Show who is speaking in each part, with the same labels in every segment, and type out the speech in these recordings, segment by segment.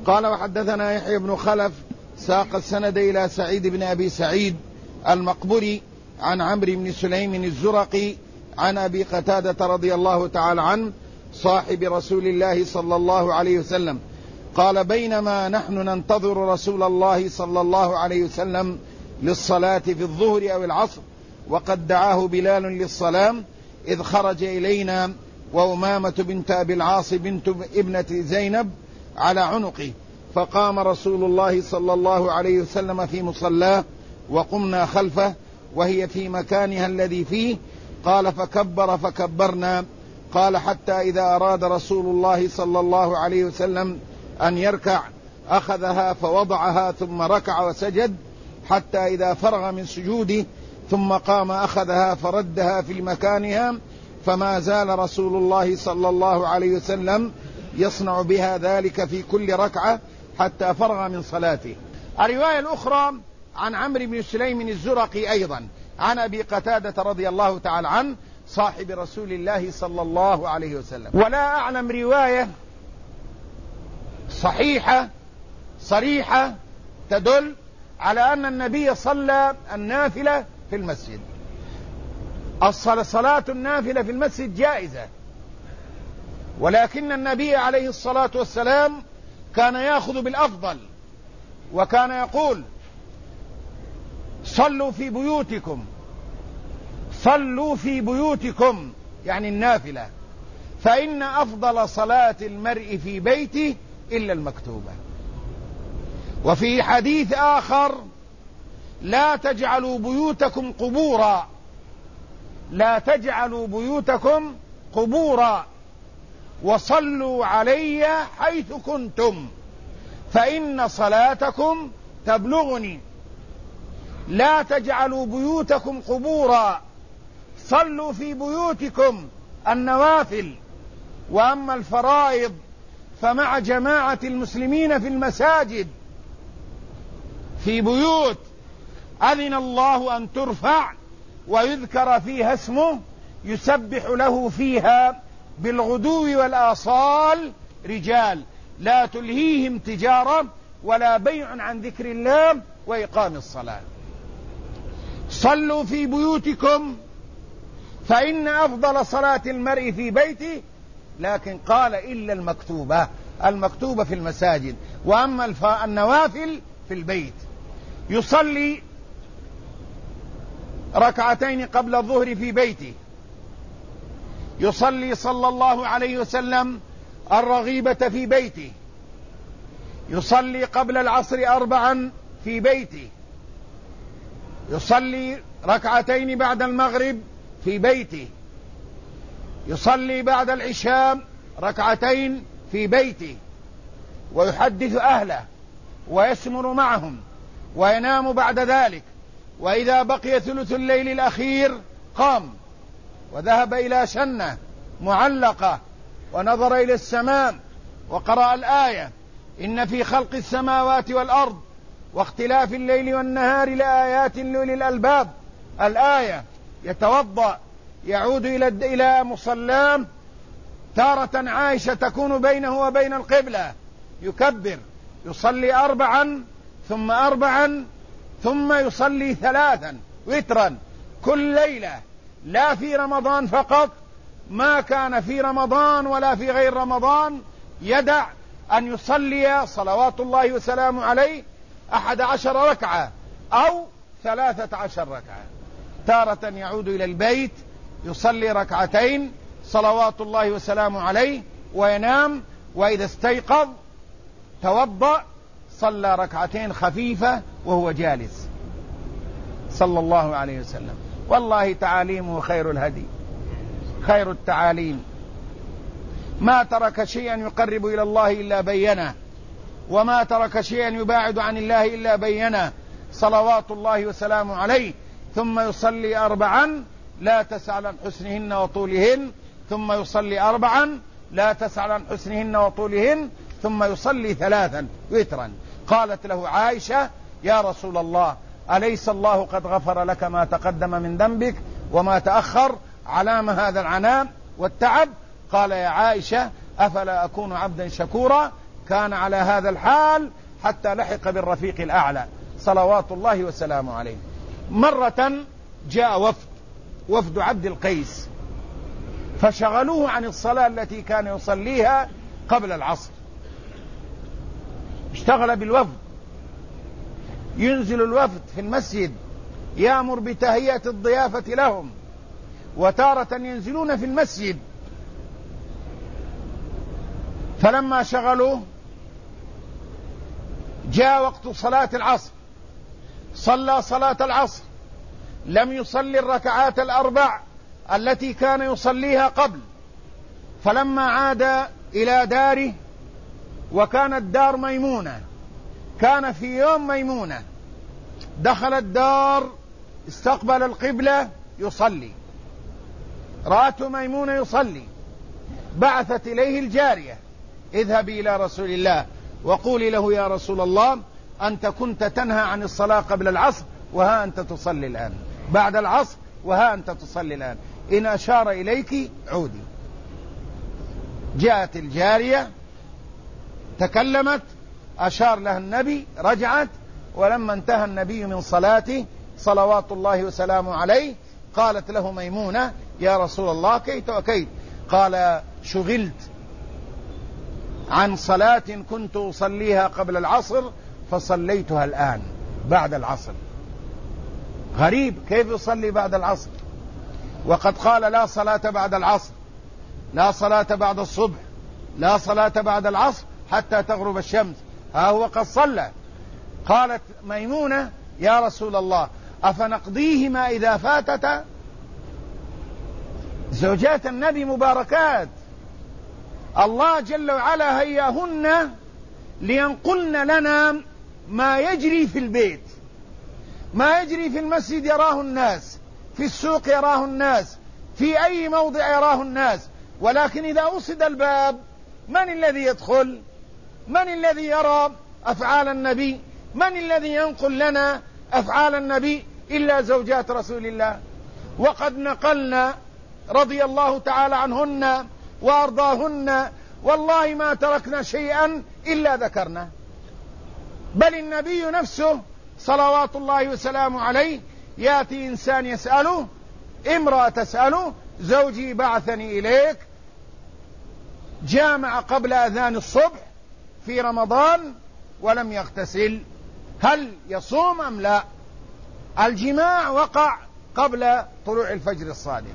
Speaker 1: قال وحدثنا يحيى بن خلف ساق السند إلى سعيد بن أبي سعيد المقبري عن عمرو بن سليم الزرقي عن أبي قتادة رضي الله تعالى عنه صاحب رسول الله صلى الله عليه وسلم قال بينما نحن ننتظر رسول الله صلى الله عليه وسلم للصلاة في الظهر أو العصر وقد دعاه بلال للصلاة إذ خرج إلينا وأمامة بنت أبي العاص بنت ابنة زينب على عنقه، فقام رسول الله صلى الله عليه وسلم في مصلاه وقمنا خلفه وهي في مكانها الذي فيه. قال فكبر فكبرنا. قال حتى إذا أراد رسول الله صلى الله عليه وسلم أن يركع أخذها فوضعها ثم ركع وسجد حتى إذا فرغ من سجوده ثم قام أخذها فردها في مكانها، فما زال رسول الله صلى الله عليه وسلم يصنع بها ذلك في كل ركعة حتى فرغ من صلاته. الرواية الأخرى عن عمرو بن سليم الزرقي أيضا عن أبي قتادة رضي الله تعالى عنه صاحب رسول الله صلى الله عليه وسلم. ولا أعلم رواية صحيحة صريحة تدل على أن النبي صلى النافلة في المسجد. صلاة النافلة في المسجد جائزة، ولكن النبي عليه الصلاة والسلام كان يأخذ بالأفضل، وكان يقول صلوا في بيوتكم، صلوا في بيوتكم يعني النافلة، فإن أفضل صلاة المرء في بيته إلا المكتوبة. وفي حديث آخر لا تجعلوا بيوتكم قبورا، لا تجعلوا بيوتكم قبورا وصلوا علي حيث كنتم فإن صلاتكم تبلغني. لا تجعلوا بيوتكم قبورا، صلوا في بيوتكم النوافل، وأما الفرائض فمع جماعة المسلمين في المساجد في بيوت أذن الله أن ترفع ويذكر فيها اسمه يسبح له فيها بالغدو والآصال رجال لا تلهيهم تجارة ولا بيع عن ذكر الله وإقام الصلاة. صلوا في بيوتكم فإن أفضل صلاة المرء في بيته، لكن قال إلا المكتوبة، المكتوبة في المساجد، وأما النوافل في البيت. يصلي ركعتين قبل الظهر في بيته، يصلي صلى الله عليه وسلم الرغيبة في بيته، يصلي قبل العصر 4 في بيته، يصلي ركعتين بعد المغرب في بيته، يصلي بعد العشاء ركعتين في بيته، ويحدث أهله ويسمر معهم وينام بعد ذلك. وإذا بقي ثلث الليل الأخير قام وذهب إلى شنة معلقة ونظر إلى السماء وقرأ الآية إن في خلق السماوات والأرض واختلاف الليل والنهار لآيات لأولي الألباب الآية. يتوضأ يعود إلى مصلاه، تارة عائشة تكون بينه وبين القبلة، يكبر يصلي 4 ثم 4 ثم يصلي 3 وترا كل ليلة، لا في رمضان فقط، ما كان في رمضان ولا في غير رمضان يدع أن يصلي صلوات الله وسلامه عليه 11 ركعة أو 13 ركعة. تارة يعود إلى البيت يصلي 2 صلوات الله وسلامه عليه وينام، وإذا استيقظ توضأ صلى 2 خفيفة وهو جالس صلى الله عليه وسلم. والله تعاليمه خير الهدي، خير التعاليم، ما ترك شيئا يقرب إلى الله إلا بينه، وما ترك شيئا يباعد عن الله إلا بينه، صلوات الله وسلامه عليه. ثم يصلي 4 لا تسأل عن حسنهن وطولهن، ثم يصلي 4 لا تسأل عن حسنهن وطولهن، ثم يصلي 3 وترا. قالت له عائشة يا رسول الله أليس الله قد غفر لك ما تقدم من ذنبك وما تأخر، علام هذا العناء والتعب؟ قال يا عائشة أفلا أكون عبدا شكورا؟ كان على هذا الحال حتى لحق بالرفيق الأعلى صلوات الله وسلامه عليه. مرة جاء وفد عبد القيس فشغلوه عن الصلاة التي كان يصليها قبل العصر، اشتغل بالوفد. ينزل الوفد في المسجد يأمر بتهيئة الضيافة لهم، وتارة ينزلون في المسجد. فلما شغلوه جاء وقت صلاة العصر، صلى صلاة العصر، لم يصلي الركعات الأربع التي كان يصليها قبل. فلما عاد إلى داره، وكانت دار ميمونة، كان في يوم ميمونة، دخل الدار استقبل القبلة يصلي، رأته ميمونة يصلي، بعثت إليه الجارية: اذهبي إلى رسول الله وقولي له يا رسول الله أنت كنت تنهى عن الصلاة قبل العصر وها أنت تصلي الآن، بعد العصر وها أنت تصلي الآن، إن أشار إليك عودي. جاءت الجارية تكلمت، أشار لها النبي، رجعت. ولما انتهى النبي من صلاته صلوات الله وسلامه عليه قالت له ميمونة: يا رسول الله كيت وكيت؟ قال: شغلت عن صلاة كنت أصليها قبل العصر فصليتها الآن بعد العصر. غريب، كيف يصلي بعد العصر وقد قال لا صلاة بعد العصر، لا صلاة بعد الصبح، لا صلاة بعد العصر حتى تغرب الشمس، ها هو قد صلى. قالت ميمونة: يا رسول الله أفنقضيهما إذا فاتتا؟ زوجات النبي مباركات، الله جل وعلا هياهن لينقلن لنا ما يجري في البيت، ما يجري في المسجد يراه الناس، في السوق يراه الناس، في أي موضع يراه الناس. ولكن إذا أصد الباب من الذي يدخل؟ من الذي يرى أفعال النبي؟ من الذي ينقل لنا أفعال النبي إلا زوجات رسول الله؟ وقد نقلنا رضي الله تعالى عنهن وأرضاهن، والله ما تركنا شيئا إلا ذكرنا. بل النبي نفسه صلوات الله وسلامه عليه يأتي إنسان يسأله، امرأة تسأله: زوجي بعثني إليك، جامع قبل أذان الصبح في رمضان ولم يغتسل، هل يصوم أم لا؟ الجماع وقع قبل طلوع الفجر الصادق،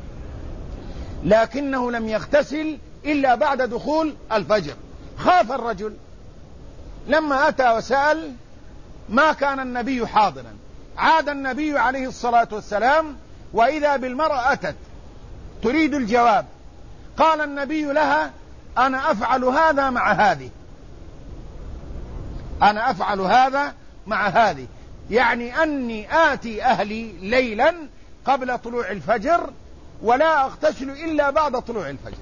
Speaker 1: لكنه لم يغتسل إلا بعد دخول الفجر. خاف الرجل لما أتى وسأل، ما كان النبي حاضرا. عاد النبي عليه الصلاة والسلام وإذا بالمرأة أتت تريد الجواب، قال النبي لها: أنا أفعل هذا مع هذه، أنا أفعل هذا مع هذه، يعني أني آتي أهلي ليلا قبل طلوع الفجر ولا أغتسل إلا بعد طلوع الفجر.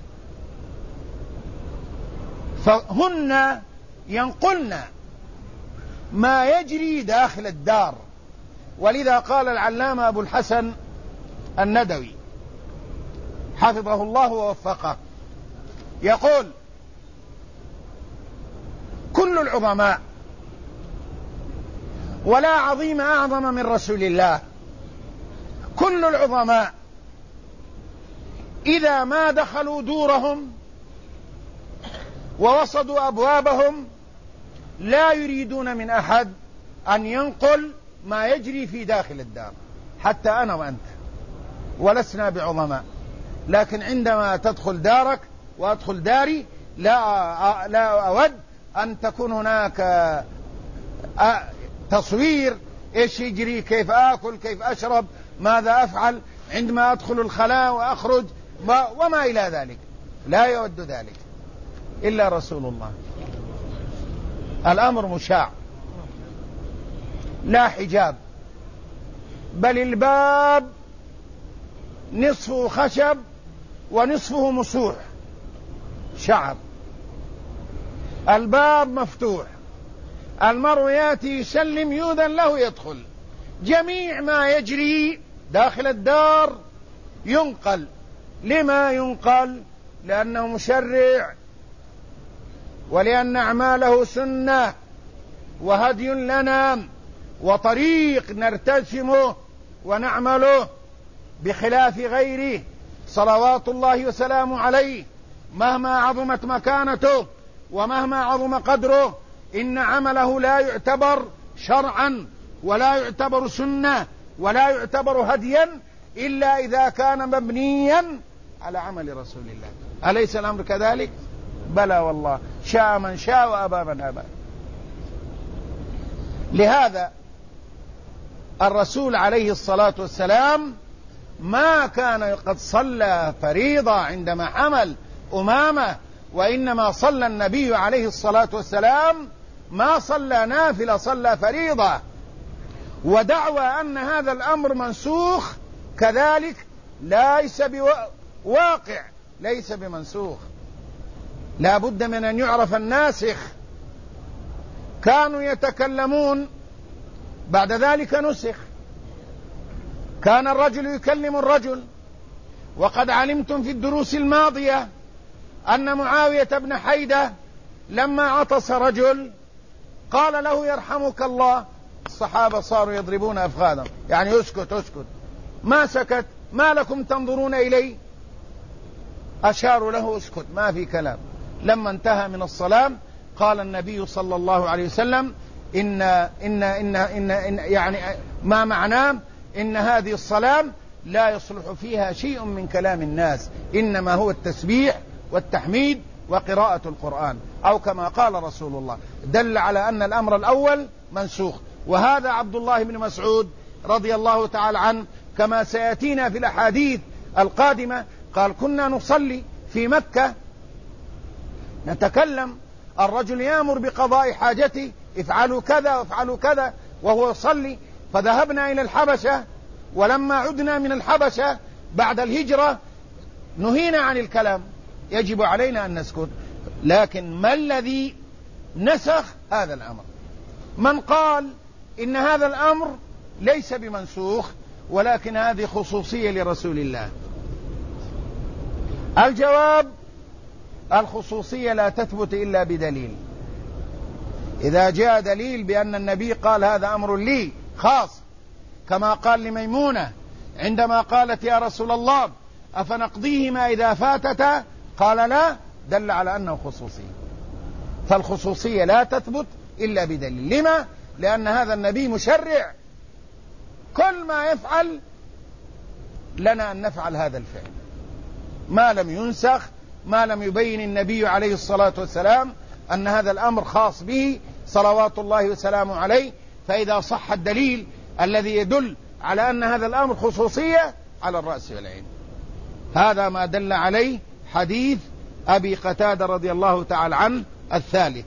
Speaker 1: فهن ينقلن ما يجري داخل الدار. ولذا قال العلامة أبو الحسن الندوي حفظه الله ووفقه، يقول: كل العظماء ولا عظيم أعظم من رسول الله، كل العظماء إذا ما دخلوا دورهم ووصدوا أبوابهم لا يريدون من أحد أن ينقل ما يجري في داخل الدار، حتى أنا وأنت ولسنا بعظماء، لكن عندما تدخل دارك وأدخل داري لا أود أن تكون هناك تصوير إيش يجري، كيف آكل، كيف أشرب، ماذا أفعل عندما أدخل الخلاء وأخرج وما إلى ذلك. لا يود ذلك إلا رسول الله. الأمر مشاع، لا حجاب، بل الباب نصفه خشب ونصفه مسوح شعر، الباب مفتوح، المرء يأتي يسلم يؤذن له يدخل، جميع ما يجري داخل الدار ينقل. لما ينقل؟ لأنه مشرع ولأن أعماله سنة وهدي لنا وطريق نرتسمه ونعمله، بخلاف غيره صلوات الله وسلامه عليه مهما عظمت مكانته ومهما عظم قدره، إن عمله لا يعتبر شرعا ولا يعتبر سنة ولا يعتبر هديا إلا إذا كان مبنيا على عمل رسول الله. أليس الأمر كذلك؟ بلى والله، شاء من شاء وأبى من أبى. لهذا الرسول عليه الصلاة والسلام ما كان قد صلى فريضة عندما حمل أمامة، وإنما صلى النبي عليه الصلاة والسلام ما صلى نافلة، صلى فريضة. ودعوى أن هذا الأمر منسوخ كذلك ليس بواقع، ليس بمنسوخ، لا بد من أن يعرف الناسخ. كانوا يتكلمون بعد ذلك نسخ. كان الرجل يكلم الرجل، وقد علمتم في الدروس الماضية أن معاوية بن حيدة لما عطس رجل قال له يرحمك الله، الصحابة صاروا يضربون أفخاذهم، يعني اسكت اسكت، ما سكت، ما لكم تنظرون إلي؟ أشاروا له اسكت، ما في كلام. لما انتهى من الصلاة قال النبي صلى الله عليه وسلم إن يعني ما معناه إن هذه الصلاة لا يصلح فيها شيء من كلام الناس، إنما هو التسبيح والتحميد وقراءة القرآن، أو كما قال رسول الله. دل على أن الأمر الأول منسوخ. وهذا عبد الله بن مسعود رضي الله تعالى عنه كما سيأتينا في الأحاديث القادمة قال كنا نصلي في مكة نتكلم، الرجل يأمر بقضاء حاجته، افعلوا كذا وافعلوا كذا، وهو يصلي. فذهبنا إلى الحبشة، ولما عدنا من الحبشة بعد الهجرة نهينا عن الكلام، يجب علينا أن نسكت. لكن ما الذي نسخ هذا الأمر؟ من قال إن هذا الأمر ليس بمنسوخ ولكن هذه خصوصية لرسول الله؟ الجواب: الخصوصية لا تثبت إلا بدليل. إذا جاء دليل بأن النبي قال هذا أمر لي خاص، كما قال لميمونة عندما قالت يا رسول الله أفنقضيهما إذا فاتتا، قال لا، دل على أنه خصوصية. فالخصوصية لا تثبت إلا بدليل. لما؟ لأن هذا النبي مشرع، كل ما يفعل لنا أن نفعل هذا الفعل ما لم ينسخ، ما لم يبين النبي عليه الصلاة والسلام أن هذا الأمر خاص به صلوات الله وسلامه عليه. فإذا صح الدليل الذي يدل على أن هذا الأمر خصوصية على الرأس والعين. هذا ما دل عليه حديث أبي قتادة رضي الله تعالى عنه الثالث.